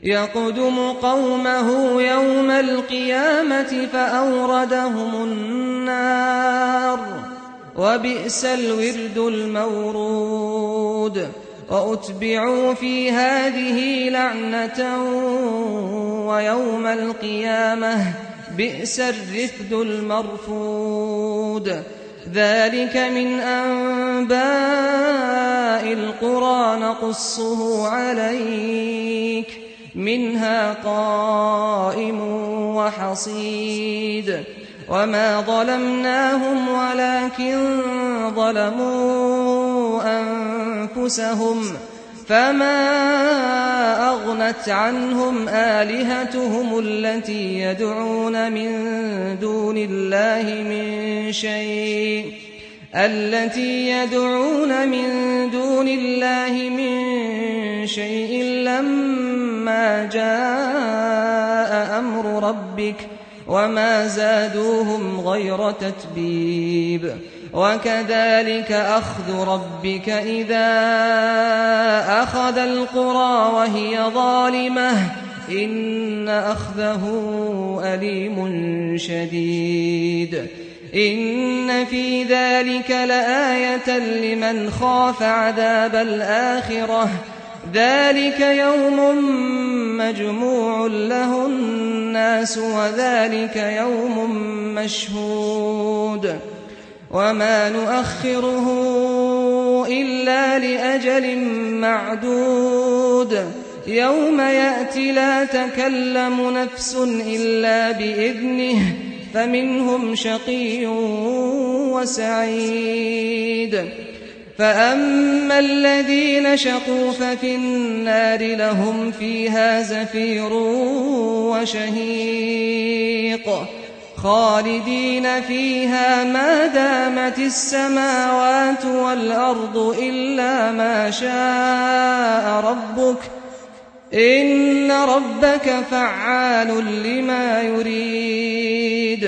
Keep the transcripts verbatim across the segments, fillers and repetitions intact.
يقدم قومه يوم القيامة فأوردهم النار وبئس الورد المورود وأتبعوا في هذه لعنة ويوم القيامة بئس الرفد المرفود ذلك من أنباء القرى نقصه عليك منها قائم وحصيد وما ظلمناهم ولكن ظلموا أنفسهم فما أغنت عنهم آلهتهم التي يدعون من دون الله من شيء التي يدعون من دون الله من شيء لما جاء أمر ربك وما زادوهم غير تتبيب وكذلك أخذ ربك إذا أخذ القرى وهي ظالمة إن أخذه أليم شديد إن في ذلك لآية لمن خاف عذاب الآخرة ذلك يوم مجموع له الناس وذلك يوم مشهود وما نؤخره إلا لأجل معدود يوم يأتي لا تكلم نفس إلا بإذنه فمنهم شقي وسعيد فأما الذين شقوا ففي النار لهم فيها زفير وشهيق خالدين فيها ما دامت السماوات والأرض إلا ما شاء ربك إن ربك فعال لما يريد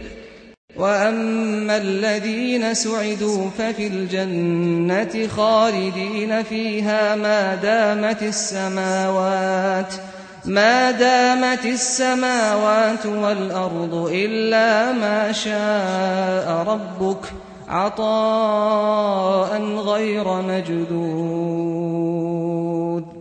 وأما الذين سعدوا ففي الجنة خالدين فيها ما دامت السماوات ما دامت السماوات والأرض إلا ما شاء ربك عطاء غير مجدود